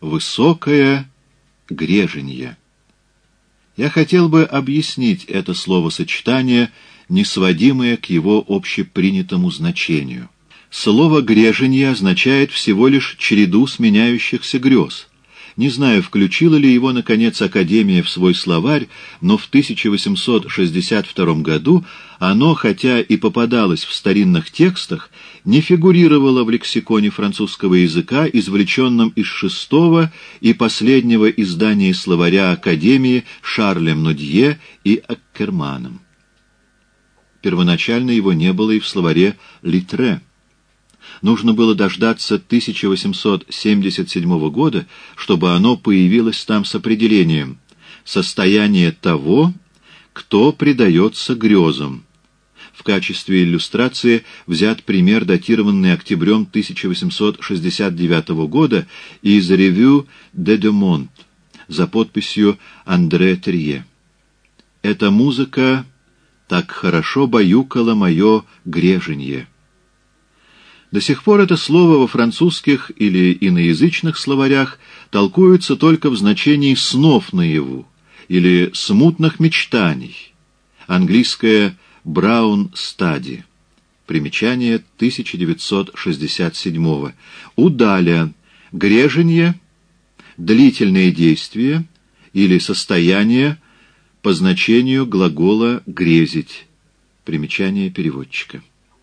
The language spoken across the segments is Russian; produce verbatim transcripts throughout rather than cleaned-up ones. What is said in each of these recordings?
высокое греженье. Я хотел бы объяснить это словосочетание, не сводимое к его общепринятому значению. Слово «греженье» означает всего лишь череду сменяющихся грез. Не знаю, включила ли его, наконец, Академия в свой словарь, но в тысяча восемьсот шестьдесят втором году оно, хотя и попадалось в старинных текстах, не фигурировало в лексиконе французского языка, извлеченном из шестого и последнего издания словаря Академии Шарлем Нодье и Аккерманом. Первоначально его не было и в словаре Литре. Нужно было дождаться тысяча восемьсот семьдесят седьмого года, чтобы оно появилось там с определением «состояние того, кто предается грезам». В качестве иллюстрации взят пример, датированный октябрем тысяча восемьсот шестьдесят девятого года из «Revue de Deux Mondes» за подписью Андре Терье. «Эта музыка так хорошо баюкала мое греженье». До сих пор это слово во французских или иноязычных словарях толкуется только в значении «снов наяву» или «смутных мечтаний». Английское «Браун Стади». Примечание тысяча девятьсот шестьдесят седьмого. Удаля. Греженье, длительные действия или состояние по значению глагола «грезить». Примечание переводчика.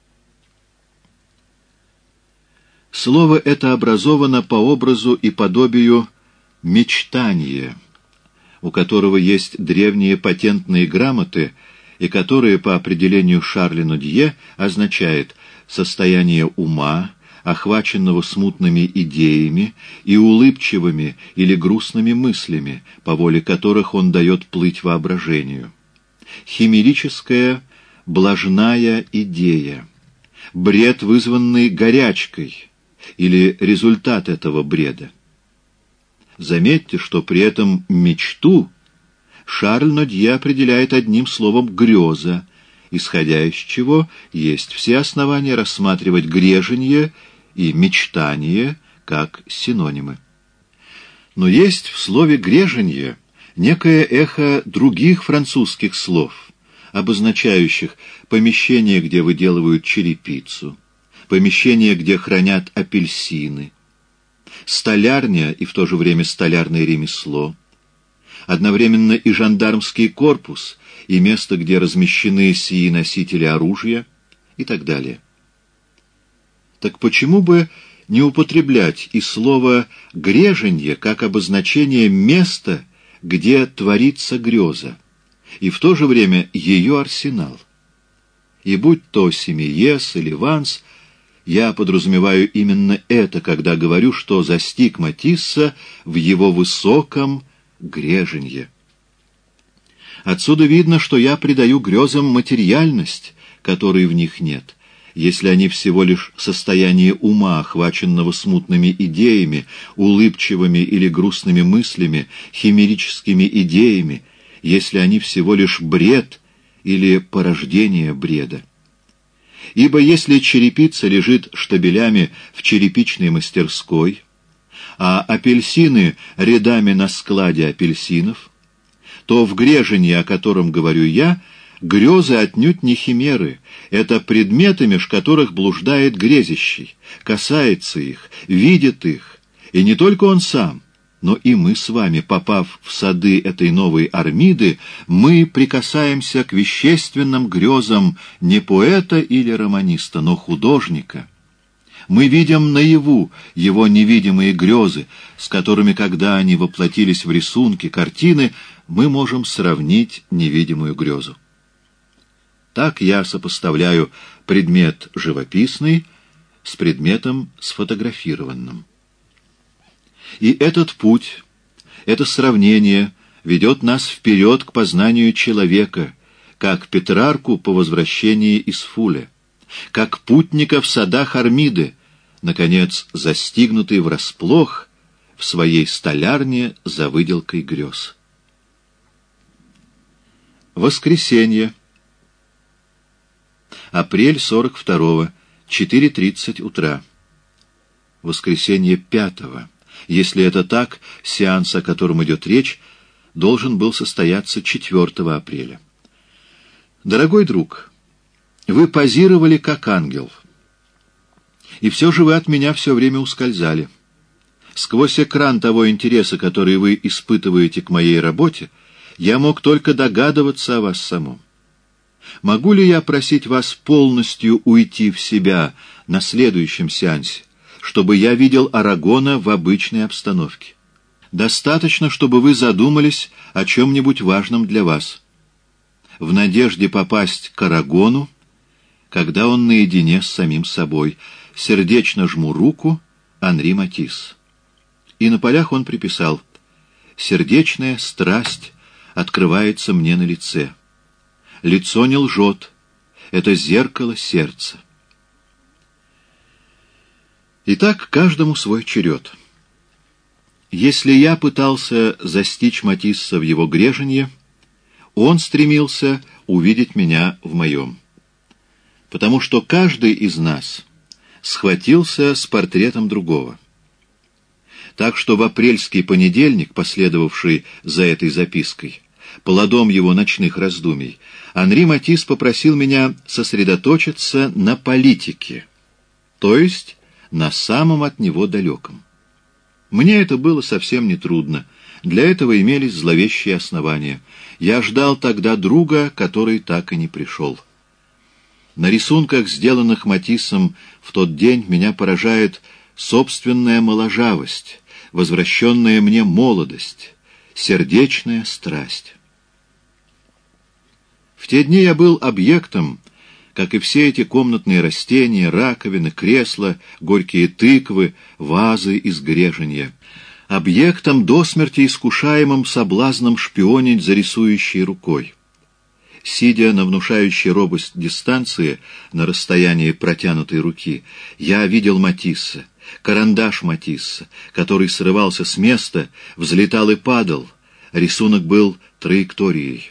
Слово это образовано по образу и подобию «мечтание», у которого есть древние патентные грамоты, и которые, по определению Шарля Нодье, означает состояние ума, охваченного смутными идеями и улыбчивыми или грустными мыслями, по воле которых он дает плыть воображению. Химерическая, блажная идея, бред, вызванный горячкой, или результат этого бреда. Заметьте, что при этом мечту Шарль Нодье определяет одним словом «греза», исходя из чего есть все основания рассматривать греженье и мечтание как синонимы. Но есть в слове «греженье» некое эхо других французских слов, обозначающих помещение, где выделывают черепицу, помещение, где хранят апельсины, столярня и в то же время столярное ремесло, одновременно и жандармский корпус, и место, где размещены сии носители оружия, и так далее. Так почему бы не употреблять и слово «греженье» как обозначение места, где творится греза, и в то же время ее арсенал? И будь то Семиес или Ванс, я подразумеваю именно это, когда говорю, что застиг Матисса в его высоком греженье. Отсюда видно, что я придаю грезам материальность, которой в них нет, если они всего лишь состояние ума, охваченного смутными идеями, улыбчивыми или грустными мыслями, химерическими идеями, если они всего лишь бред или порождение бреда. Ибо если черепица лежит штабелями в черепичной мастерской, а апельсины рядами на складе апельсинов, то в греженье, о котором говорю я, грезы отнюдь не химеры, это предметы, меж которых блуждает грезящий, касается их, видит их, и не только он сам, но и мы с вами, попав в сады этой новой Армиды, мы прикасаемся к вещественным грезам не поэта или романиста, но художника. Мы видим наяву его невидимые грезы, с которыми, когда они воплотились в рисунки, картины, мы можем сравнить невидимую грезу. Так я сопоставляю предмет живописный с предметом сфотографированным. И этот путь, это сравнение ведет нас вперед к познанию человека, как Петрарку по возвращении из Фуле, как путника в садах Армиды, наконец застигнутый врасплох в своей столярне за выделкой грез. Воскресенье. Апрель сорок второго, четыре тридцать утра. Воскресенье пятого. Если это так, сеанс, о котором идет речь, должен был состояться четвёртого апреля. Дорогой друг, вы позировали как ангел, и все же вы от меня все время ускользали. Сквозь экран того интереса, который вы испытываете к моей работе, я мог только догадываться о вас самом. Могу ли я просить вас полностью уйти в себя на следующем сеансе, чтобы я видел Арагона в обычной обстановке? Достаточно, чтобы вы задумались о чем-нибудь важном для вас, в надежде попасть к Арагону, когда он наедине с самим собой. Сердечно жму руку, Анри Матисс. И на полях он приписал: «Сердечная страсть открывается мне на лице. Лицо не лжет, это зеркало сердца». Итак, каждому свой черед. Если я пытался застичь Матисса в его греженье, он стремился увидеть меня в моем. Потому что каждый из нас схватился с портретом другого. Так что в апрельский понедельник, последовавший за этой запиской, плодом его ночных раздумий, Анри Матисс попросил меня сосредоточиться на политике, то есть на самом от него далеком. Мне это было совсем нетрудно. Для этого имелись зловещие основания. Я ждал тогда друга, который так и не пришел. На рисунках, сделанных Матиссом в тот день, меня поражает собственная моложавость, возвращенная мне молодость, сердечная страсть. В те дни я был объектом, как и все эти комнатные растения, раковины, кресла, горькие тыквы, вазы из греженья, объектом до смерти искушаемым соблазном шпионить за рисующей рукой. Сидя на внушающей робость дистанции, на расстоянии протянутой руки, я видел Матисса, карандаш Матисса, который срывался с места, взлетал и падал. Рисунок был траекторией.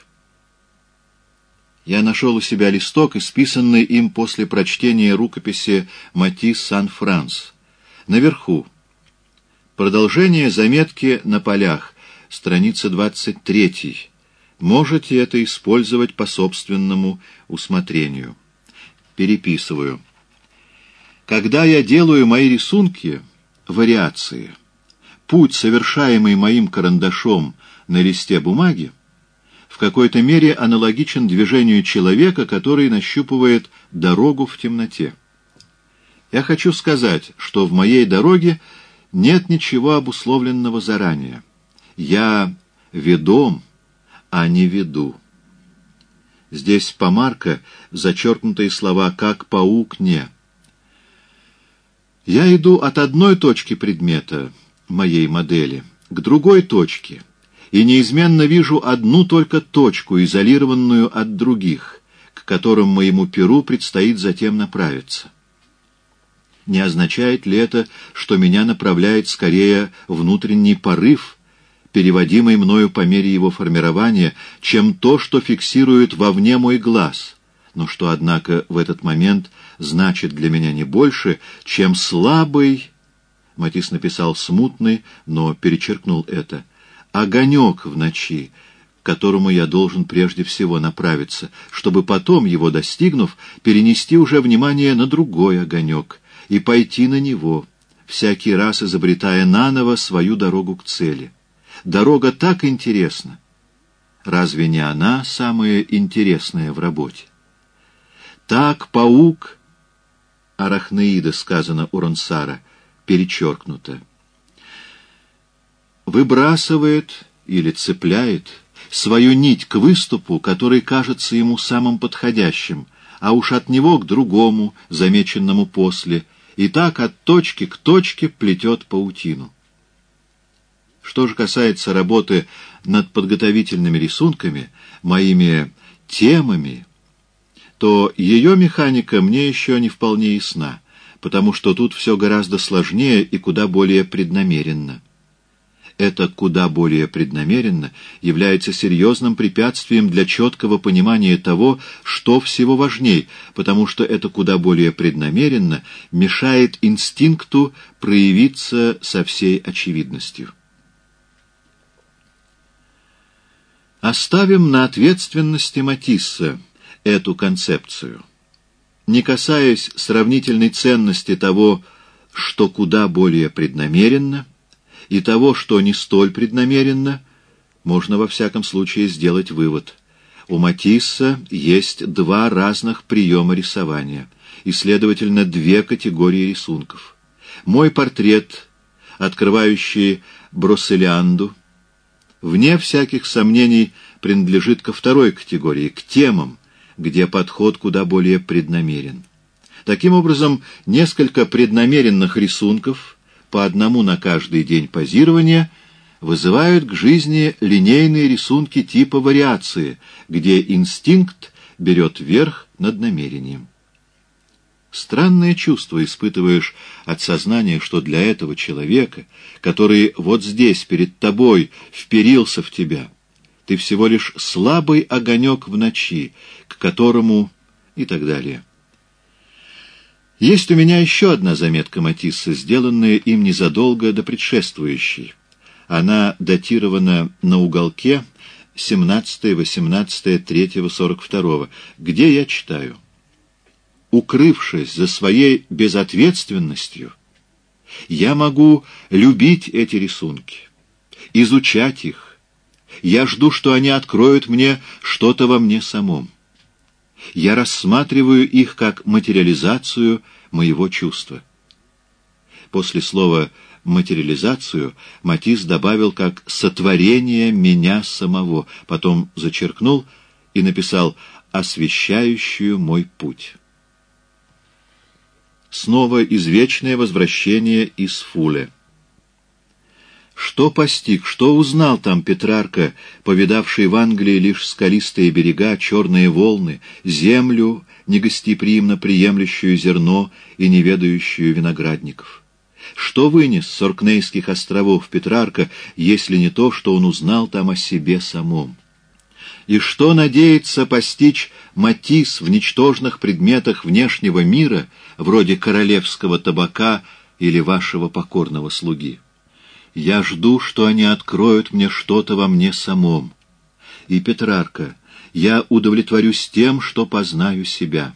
Я нашел у себя листок, исписанный им после прочтения рукописи «Матисс Сан-Франс». Наверху. Продолжение заметки на полях, страница двадцать третья. Можете это использовать по собственному усмотрению. Переписываю. Когда я делаю мои рисунки, вариации, путь, совершаемый моим карандашом на листе бумаги, в какой-то мере аналогичен движению человека, который нащупывает дорогу в темноте. Я хочу сказать, что в моей дороге нет ничего обусловленного заранее. Я ведом, а не веду. Здесь помарка, зачеркнутые слова «как паук не». Я иду от одной точки предмета, моей модели, к другой точке, и неизменно вижу одну только точку, изолированную от других, к которым моему перу предстоит затем направиться. Не означает ли это, что меня направляет скорее внутренний порыв, переводимый мною по мере его формирования, чем то, что фиксирует вовне мой глаз, но что, однако, в этот момент значит для меня не больше, чем слабый, Матисс написал смутный, но перечеркнул это, огонек в ночи, к которому я должен прежде всего направиться, чтобы потом, его достигнув, перенести уже внимание на другой огонек и пойти на него, всякий раз изобретая наново свою дорогу к цели. Дорога так интересна. Разве не она самая интересная в работе? Так паук, арахнеида, сказано у Ронсара, перечеркнуто, выбрасывает или цепляет свою нить к выступу, который кажется ему самым подходящим, а уж от него к другому, замеченному после, и так от точки к точке плетет паутину. Что же касается работы над подготовительными рисунками, моими темами, то ее механика мне еще не вполне ясна, потому что тут все гораздо сложнее и куда более преднамеренно. это куда более преднамеренно, является серьезным препятствием для четкого понимания того, что всего важней, потому что это куда более преднамеренно мешает инстинкту проявиться со всей очевидностью. Оставим на ответственности Матисса эту концепцию. Не касаясь сравнительной ценности того, что куда более преднамеренно, и того, что не столь преднамеренно, можно во всяком случае сделать вывод. У Матисса есть два разных приема рисования, и, следовательно, две категории рисунков. Мой портрет, открывающий Бросселианду, вне всяких сомнений принадлежит ко второй категории, к темам, где подход куда более преднамерен. Таким образом, несколько преднамеренных рисунков, по одному на каждый день позирования, вызывают к жизни линейные рисунки типа вариации, где инстинкт берет верх над намерением. Странное чувство испытываешь от сознания, что для этого человека, который вот здесь перед тобой вперился в тебя, ты всего лишь слабый огонек в ночи, к которому и так далее. Есть у меня еще одна заметка Матисса, сделанная им незадолго до предшествующей. Она датирована на уголке семнадцатое восемнадцатое третьего сорок второго, где я читаю: «Укрывшись за своей безответственностью, я могу любить эти рисунки, изучать их. Я жду, что они откроют мне что-то во мне самом. Я рассматриваю их как материализацию моего чувства». После слова «материализацию» Матисс добавил как «сотворение меня самого», потом зачеркнул и написал «освещающую мой путь». Снова извечное возвращение из Фуле. Что постиг, что узнал там Петрарка, повидавший в Англии лишь скалистые берега, черные волны, землю, негостеприимно приемлющую зерно и неведающую виноградников? Что вынес с Оркнейских островов Петрарка, если не то, что он узнал там о себе самом? И что надеется постичь Матисс в ничтожных предметах внешнего мира, вроде королевского табака или вашего покорного слуги? Я жду, что они откроют мне что-то во мне самом. И, Петрарка, я удовлетворюсь тем, что познаю себя.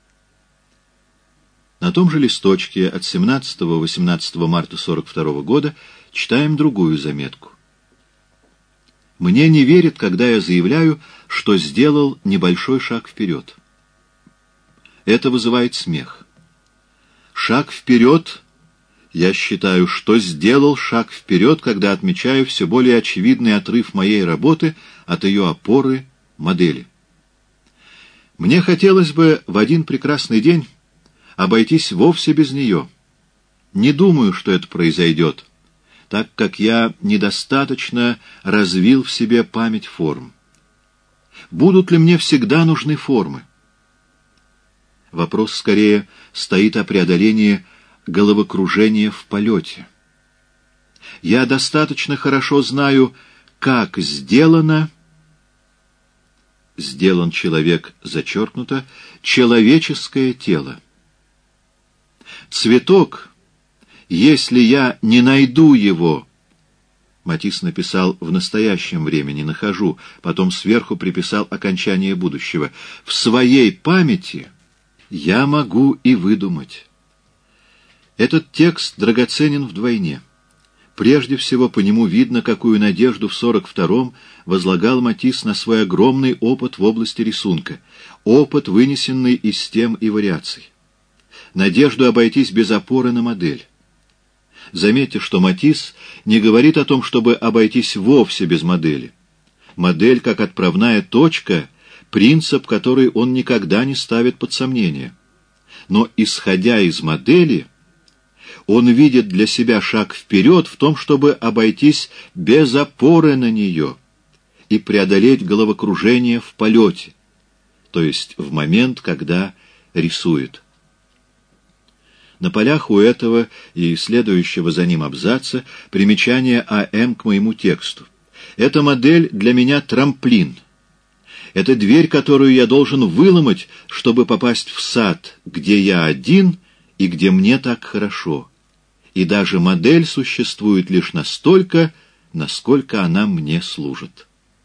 На том же листочке от семнадцатого-восемнадцатого марта сорок второго года читаем другую заметку. Мне не верят, когда я заявляю, что сделал небольшой шаг вперед. Это вызывает смех. Шаг вперед, я считаю, что сделал шаг вперед, когда отмечаю все более очевидный отрыв моей работы от ее опоры, модели. Мне хотелось бы в один прекрасный день обойтись вовсе без нее. Не думаю, что это произойдет, так как я недостаточно развил в себе память форм. Будут ли мне всегда нужны формы? Вопрос скорее стоит о преодолении головокружения в полете. Я достаточно хорошо знаю, как сделано, сделан человек, зачеркнуто, человеческое тело. Цветок, если я не найду его, Матисс написал в настоящем времени, нахожу, потом сверху приписал окончание будущего, в своей памяти я могу и выдумать. Этот текст драгоценен вдвойне. Прежде всего, по нему видно, какую надежду в сорок втором возлагал Матисс на свой огромный опыт в области рисунка, опыт, вынесенный из тем и вариаций. Надежду обойтись без опоры на модель. Заметьте, что Матисс не говорит о том, чтобы обойтись вовсе без модели. Модель, как отправная точка, принцип, который он никогда не ставит под сомнение. Но, исходя из модели, он видит для себя шаг вперед в том, чтобы обойтись без опоры на нее и преодолеть головокружение в полете, то есть в момент, когда рисует. На полях у этого и следующего за ним абзаца примечание А.М. к моему тексту. Эта модель для меня трамплин. Это дверь, которую я должен выломать, чтобы попасть в сад, где я один и где мне так хорошо. И даже модель существует лишь настолько, насколько она мне служит.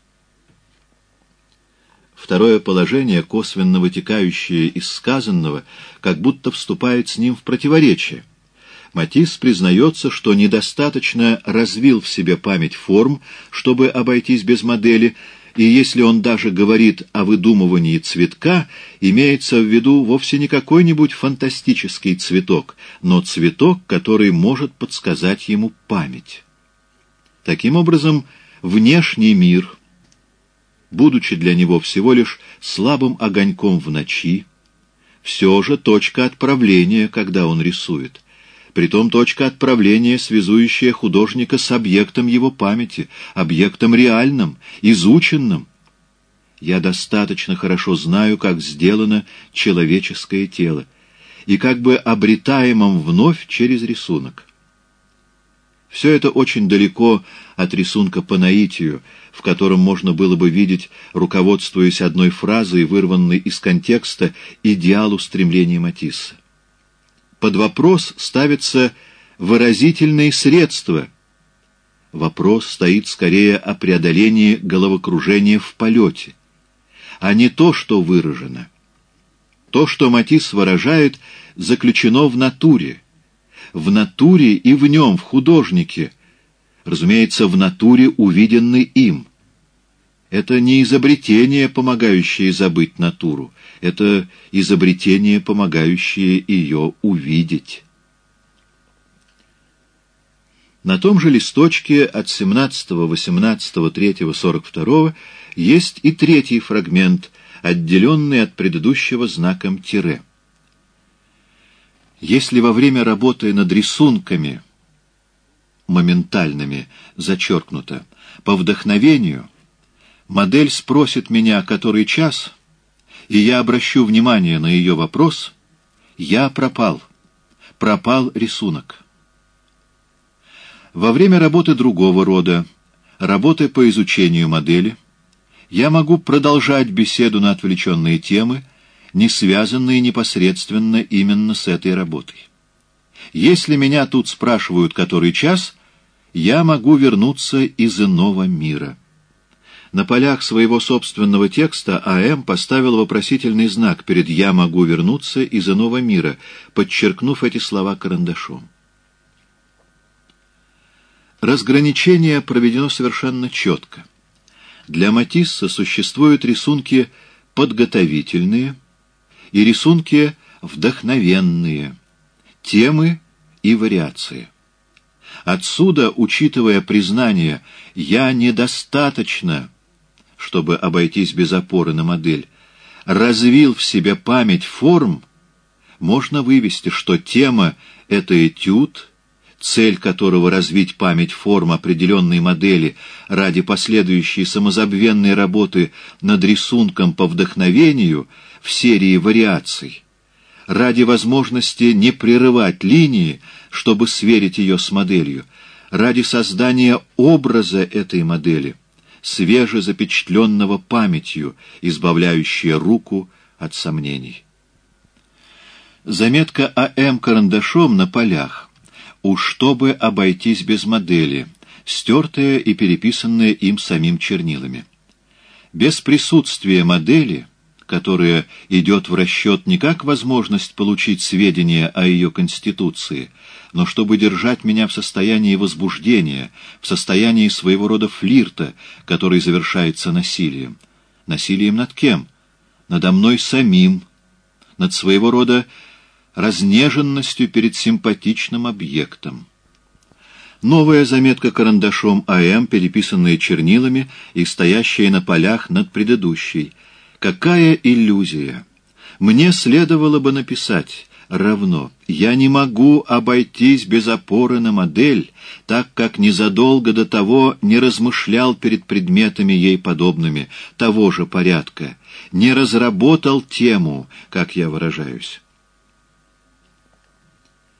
Второе положение, косвенно вытекающее из сказанного, как будто вступает с ним в противоречие. Матисс признается, что недостаточно развил в себе память форм, чтобы обойтись без модели, и если он даже говорит о выдумывании цветка, имеется в виду вовсе не какой-нибудь фантастический цветок, но цветок, который может подсказать ему память. Таким образом, внешний мир, будучи для него всего лишь слабым огоньком в ночи, все же точка отправления, когда он рисует. Притом точка отправления, связующая художника с объектом его памяти, объектом реальным, изученным. Я достаточно хорошо знаю, как сделано человеческое тело, и как бы обретаемым вновь через рисунок. Все это очень далеко от рисунка по наитию, в котором можно было бы видеть, руководствуясь одной фразой, вырванной из контекста, идеал устремления Матисса. Под вопрос ставятся выразительные средства. Вопрос стоит скорее о преодолении головокружения в полете, а не то, что выражено. То, что Матисс выражает, заключено в натуре. В натуре и в нем, в художнике, разумеется, в натуре, увиденной им. Это не изобретение, помогающее забыть натуру, это изобретение, помогающее ее увидеть. На том же листочке от семнадцатого, восемнадцатого, третьего, сорок второго есть и третий фрагмент, отделенный от предыдущего знаком тире. Если во время работы над рисунками, моментальными, зачеркнуто, по вдохновению, модель спросит меня, который час, и я обращу внимание на ее вопрос, я пропал, пропал рисунок. Во время работы другого рода, работы по изучению модели, я могу продолжать беседу на отвлеченные темы, не связанные непосредственно именно с этой работой. Если меня тут спрашивают, который час, я могу вернуться из иного мира. На полях своего собственного текста А.М. поставил вопросительный знак перед «я могу вернуться из иного мира», подчеркнув эти слова карандашом. Разграничение проведено совершенно четко. Для Матисса существуют рисунки подготовительные и рисунки вдохновенные, темы и вариации. Отсюда, учитывая признание «я недостаточно», чтобы обойтись без опоры на модель, развил в себе память форм, можно вывести, что тема — это этюд, цель которого развить память форм определенной модели ради последующей самозабвенной работы над рисунком по вдохновению в серии вариаций, ради возможности не прерывать линии, чтобы сверить ее с моделью, ради создания образа этой модели, свежезапечатленного памятью, избавляющая руку от сомнений. Заметка А.М. карандашом на полях, уж чтобы обойтись без модели, стертая и переписанная им самим чернилами. Без присутствия модели, которая идет в расчет не как возможность получить сведения о ее конституции, но чтобы держать меня в состоянии возбуждения, в состоянии своего рода флирта, который завершается насилием. Насилием над кем? Надо мной самим, над своего рода разнеженностью перед симпатичным объектом. Новая заметка карандашом А.М., переписанная чернилами и стоящая на полях над предыдущей. Какая иллюзия! Мне следовало бы написать равно. Я не могу обойтись без опоры на модель, так как незадолго до того не размышлял перед предметами ей подобными, того же порядка, не разработал тему, как я выражаюсь.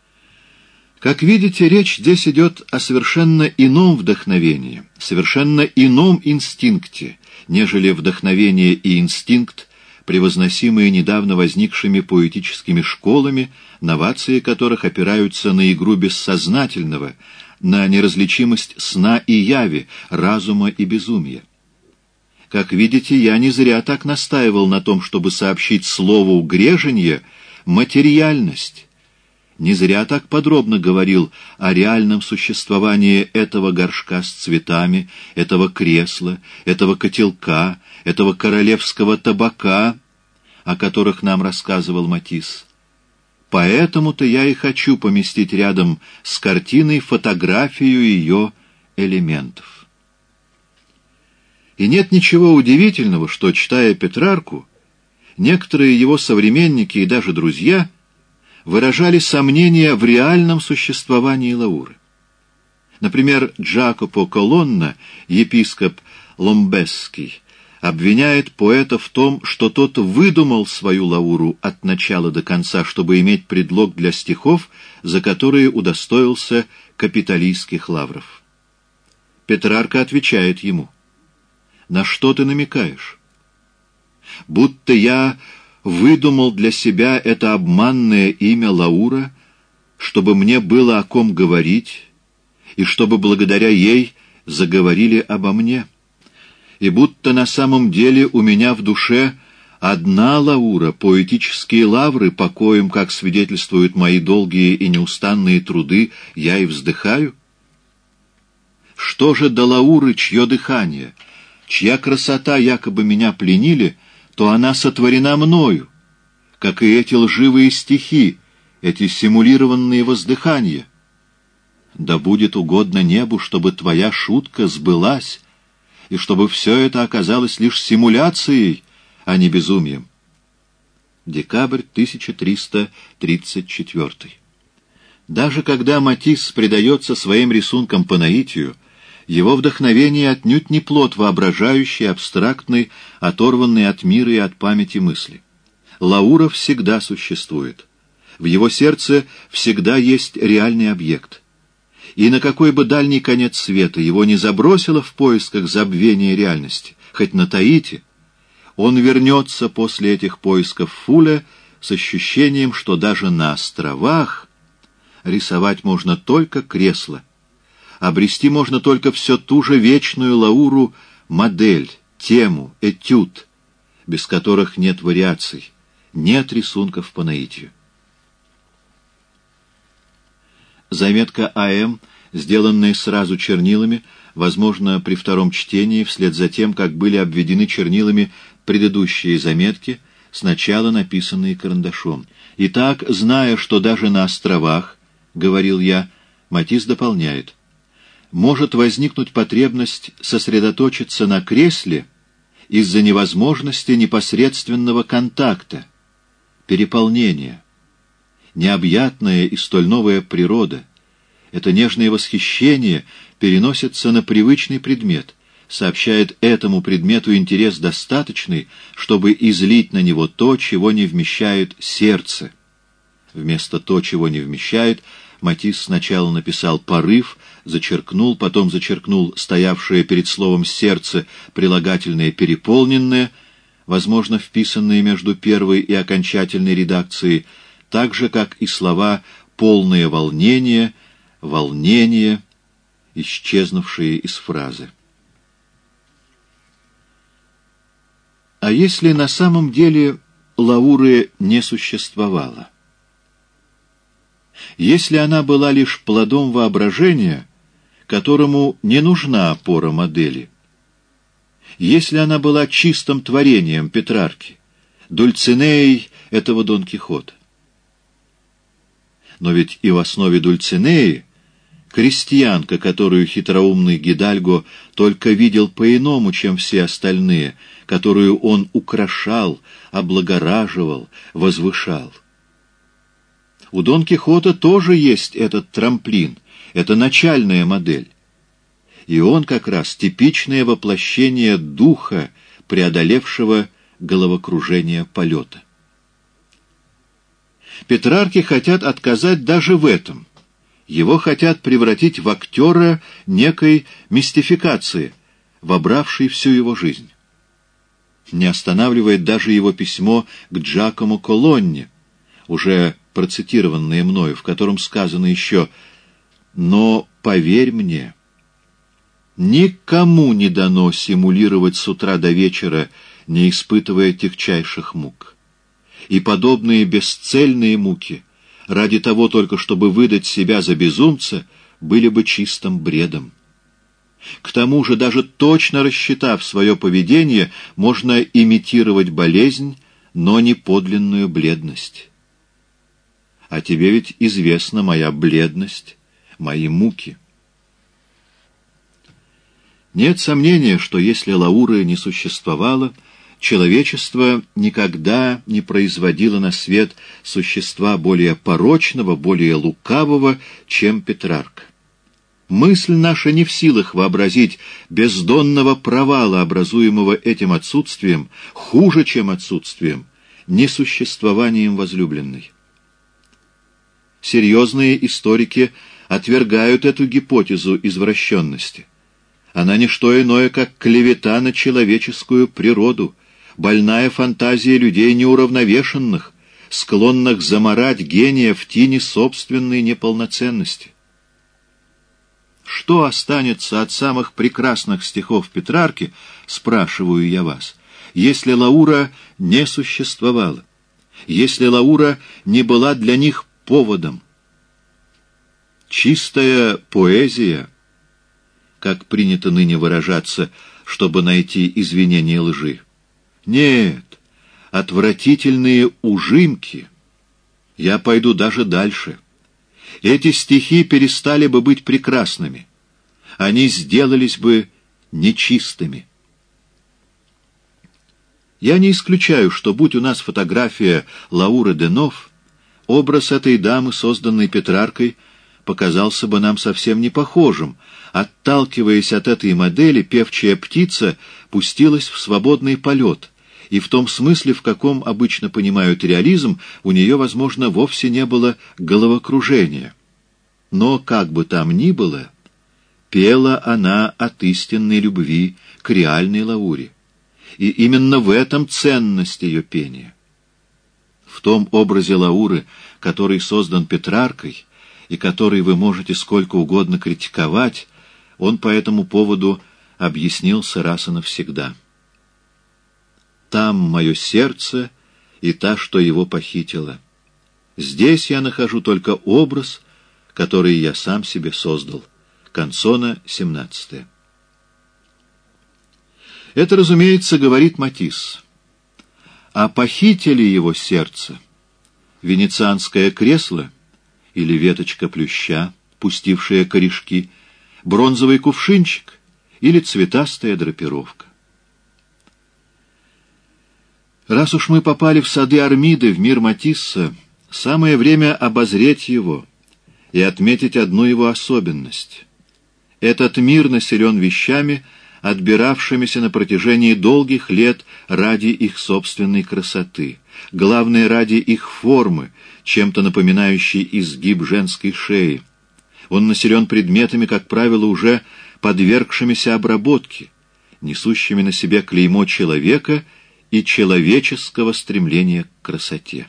Как видите, речь здесь идет о совершенно ином вдохновении, совершенно ином инстинкте, нежели вдохновение и инстинкт, превозносимые недавно возникшими поэтическими школами, новации которых опираются на игру бессознательного, на неразличимость сна и яви, разума и безумия. Как видите, я не зря так настаивал на том, чтобы сообщить слову «греженье» материальность. Не зря так подробно говорил о реальном существовании этого горшка с цветами, этого кресла, этого котелка, этого королевского табака, о которых нам рассказывал Матисс. Поэтому-то я и хочу поместить рядом с картиной фотографию ее элементов. И нет ничего удивительного, что, читая Петрарку, некоторые его современники и даже друзья выражали сомнения в реальном существовании Лауры. Например, Джакопо Колонна, епископ Ломбесский, обвиняет поэта в том, что тот выдумал свою Лауру от начала до конца, чтобы иметь предлог для стихов, за которые удостоился капитолийских лавров. Петрарка отвечает ему: «На что ты намекаешь? Будто я выдумал для себя это обманное имя Лаура, чтобы мне было о ком говорить, и чтобы благодаря ей заговорили обо мне. И будто на самом деле у меня в душе одна Лаура, поэтические лавры, по коим, как свидетельствуют мои долгие и неустанные труды, я и вздыхаю? Что же до Лауры, чье дыхание, чья красота якобы меня пленили, то она сотворена мною, как и эти лживые стихи, эти симулированные воздыхания. Да будет угодно небу, чтобы твоя шутка сбылась, и чтобы все это оказалось лишь симуляцией, а не безумием». Декабрь тысяча триста тридцать четвёртый. Даже когда Матисс предается своим рисункам по наитию, его вдохновение отнюдь не плод воображающий, абстрактный, оторванный от мира и от памяти мысли. Лаура всегда существует. В его сердце всегда есть реальный объект. И на какой бы дальний конец света его не забросило в поисках забвения реальности, хоть на Таити, он вернется после этих поисков в Фуле с ощущением, что даже на островах рисовать можно только кресло, обрести можно только все ту же вечную Лауру, модель, тему, этюд, без которых нет вариаций, нет рисунков по наитию. Заметка А М, сделанная сразу чернилами, возможно, при втором чтении, вслед за тем, как были обведены чернилами предыдущие заметки, сначала написанные карандашом. Итак, зная, что даже на островах, говорил я, Матисс дополняет, может возникнуть потребность сосредоточиться на кресле из-за невозможности непосредственного контакта, переполнения. Необъятная и столь новая природа, это нежное восхищение переносится на привычный предмет, сообщает этому предмету интерес достаточный, чтобы излить на него то, чего не вмещает сердце. Вместо «то», чего не вмещает, Матисс сначала написал «порыв», зачеркнул, потом зачеркнул стоявшее перед словом «сердце» прилагательное «переполненное», возможно, вписанные между первой и окончательной редакцией, так же, как и слова «полное волнение», «волнение», исчезнувшие из фразы. А если на самом деле Лауры не существовало? Если она была лишь плодом воображения, которому не нужна опора модели? Если она была чистым творением Петрарки, Дульцинеей этого Дон Кихота? Но ведь и в основе Дульцинеи крестьянка, которую хитроумный Гидальго только видел по-иному, чем все остальные, которую он украшал, облагораживал, возвышал. У Дон Кихота тоже есть этот трамплин, это начальная модель. И он как раз типичное воплощение духа, преодолевшего головокружение полета. Петрарки хотят отказать даже в этом, Его хотят превратить в актера некой мистификации, вобравшей всю его жизнь. Не останавливает даже его письмо к Джакомо Колонне, уже процитированное мною, в котором сказано еще: «Но поверь мне, никому не дано симулировать с утра до вечера, не испытывая тягчайших мук. И подобные бесцельные муки, ради того только, чтобы выдать себя за безумца, были бы чистым бредом. К тому же, даже точно рассчитав свое поведение, можно имитировать болезнь, но не подлинную бледность. А тебе ведь известна моя бледность, мои муки». Нет сомнения, что если Лауры не существовало, человечество никогда не производило на свет существа более порочного, более лукавого, чем Петрарка. Мысль наша не в силах вообразить бездонного провала, образуемого этим отсутствием, хуже, чем отсутствием, несуществованием возлюбленной. Серьезные историки отвергают эту гипотезу извращенности. Она не что иное, как клевета на человеческую природу, больная фантазия людей неуравновешенных, склонных замарать гения в тени собственной неполноценности. Что останется от самых прекрасных стихов Петрарки, спрашиваю я вас, если Лаура не существовала, если Лаура не была для них поводом? Чистая поэзия, как принято ныне выражаться, чтобы найти извинение лжи. Нет, отвратительные ужимки. Я пойду даже дальше. Эти стихи перестали бы быть прекрасными. Они сделались бы нечистыми. Я не исключаю, что, будь у нас фотография Лауры де Нов, образ этой дамы, созданной Петраркой, показался бы нам совсем не похожим. Отталкиваясь от этой модели, певчая птица пустилась в свободный полет, и в том смысле, в каком обычно понимают реализм, у нее, возможно, вовсе не было головокружения. Но, как бы там ни было, пела она от истинной любви к реальной Лауре. И именно в этом ценность ее пения. В том образе Лауры, который создан Петраркой, и который вы можете сколько угодно критиковать, он по этому поводу объяснился раз и навсегда. Там мое сердце и та, что его похитила. Здесь я нахожу только образ, который я сам себе создал. Канцона семнадцатая. Это, разумеется, говорит Матисс. А похитили его сердце венецианское кресло или веточка плюща, пустившая корешки, бронзовый кувшинчик или цветастая драпировка. Раз уж мы попали в сады Армиды, в мир Матисса, самое время обозреть его и отметить одну его особенность. Этот мир населен вещами, отбиравшимися на протяжении долгих лет ради их собственной красоты, главное, ради их формы, чем-то напоминающей изгиб женской шеи. Он населен предметами, как правило, уже подвергшимися обработке, несущими на себе клеймо человека и человеческого стремления к красоте.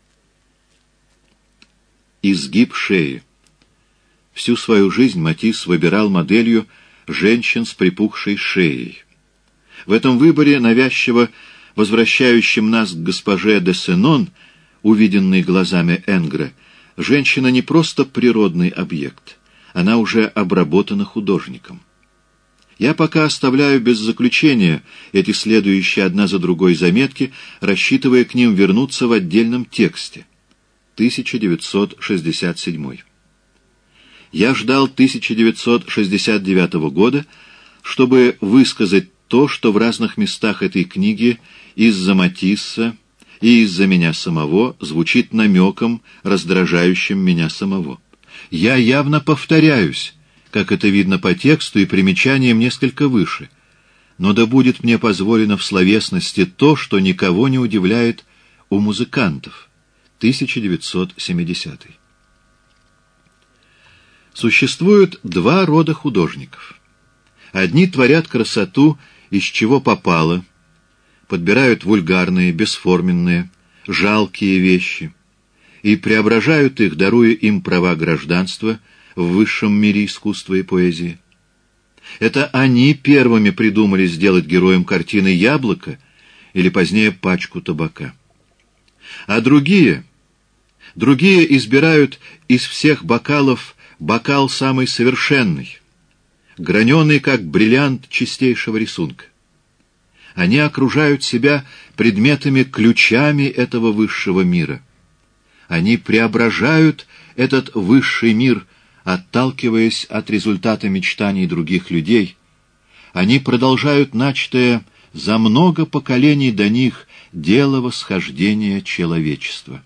Изгиб шеи. Всю свою жизнь Матисс выбирал моделью женщин с припухшей шеей. В этом выборе, навязчиво возвращающем нас к госпоже де Сенон, увиденной глазами Энгра, женщина не просто природный объект, она уже обработана художником. Я пока оставляю без заключения эти следующие одна за другой заметки, рассчитывая к ним вернуться в отдельном тексте. тысяча девятьсот шестьдесят седьмой. Я ждал тысяча девятьсот шестьдесят девятого года, чтобы высказать то, что в разных местах этой книги из-за Матисса и из-за меня самого звучит намеком, раздражающим меня самого. Я явно повторяюсь, как это видно по тексту и примечаниям несколько выше, но да будет мне позволено в словесности то, что никого не удивляет у музыкантов. тысяча девятьсот семидесятый. Существуют два рода художников. Одни творят красоту из чего попало, подбирают вульгарные, бесформенные, жалкие вещи и преображают их, даруя им права гражданства в высшем мире искусства и поэзии. Это они первыми придумали сделать героем картины яблоко или позднее пачку табака. А другие, другие избирают из всех бокалов бокал самый совершенный, граненый, как бриллиант чистейшего рисунка. Они окружают себя предметами-ключами этого высшего мира. Они преображают этот высший мир, отталкиваясь от результата мечтаний других людей. Они продолжают начатое за много поколений до них дело восхождения человечества.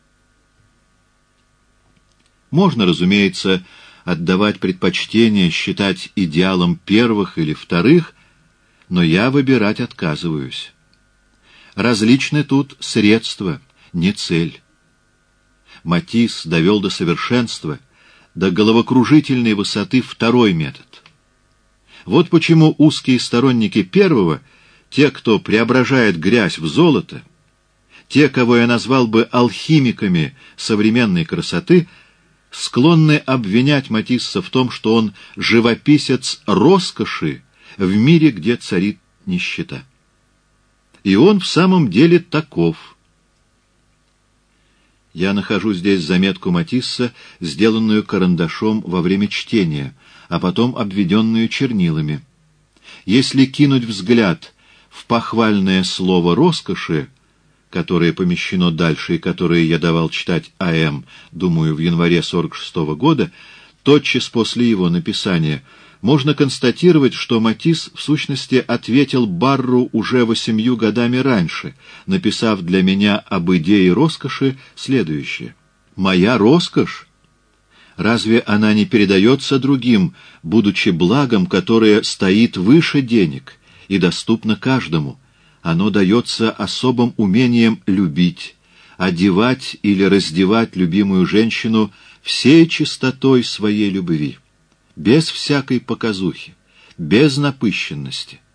Можно, разумеется, отдавать предпочтение, считать идеалом первых или вторых, но я выбирать отказываюсь. Различны тут средства, не цель. Матисс довел до совершенства, до головокружительной высоты второй метод. Вот почему узкие сторонники первого, те, кто преображает грязь в золото, те, кого я назвал бы алхимиками современной красоты, склонны обвинять Матисса в том, что он живописец роскоши в мире, где царит нищета. И он в самом деле таков. Я нахожу здесь заметку Матисса, сделанную карандашом во время чтения, а потом обведенную чернилами. Если кинуть взгляд в похвальное слово «роскоши», которое помещено дальше и которое я давал читать А.М., думаю, в январе сорок шестого года, тотчас после его написания, можно констатировать, что Матисс в сущности ответил Барру уже восемью годами раньше, написав для меня об идее роскоши следующее. «Моя роскошь? Разве она не передается другим, будучи благом, которое стоит выше денег и доступно каждому? Оно дается особым умением любить, одевать или раздевать любимую женщину всей чистотой своей любви, без всякой показухи, без напыщенности,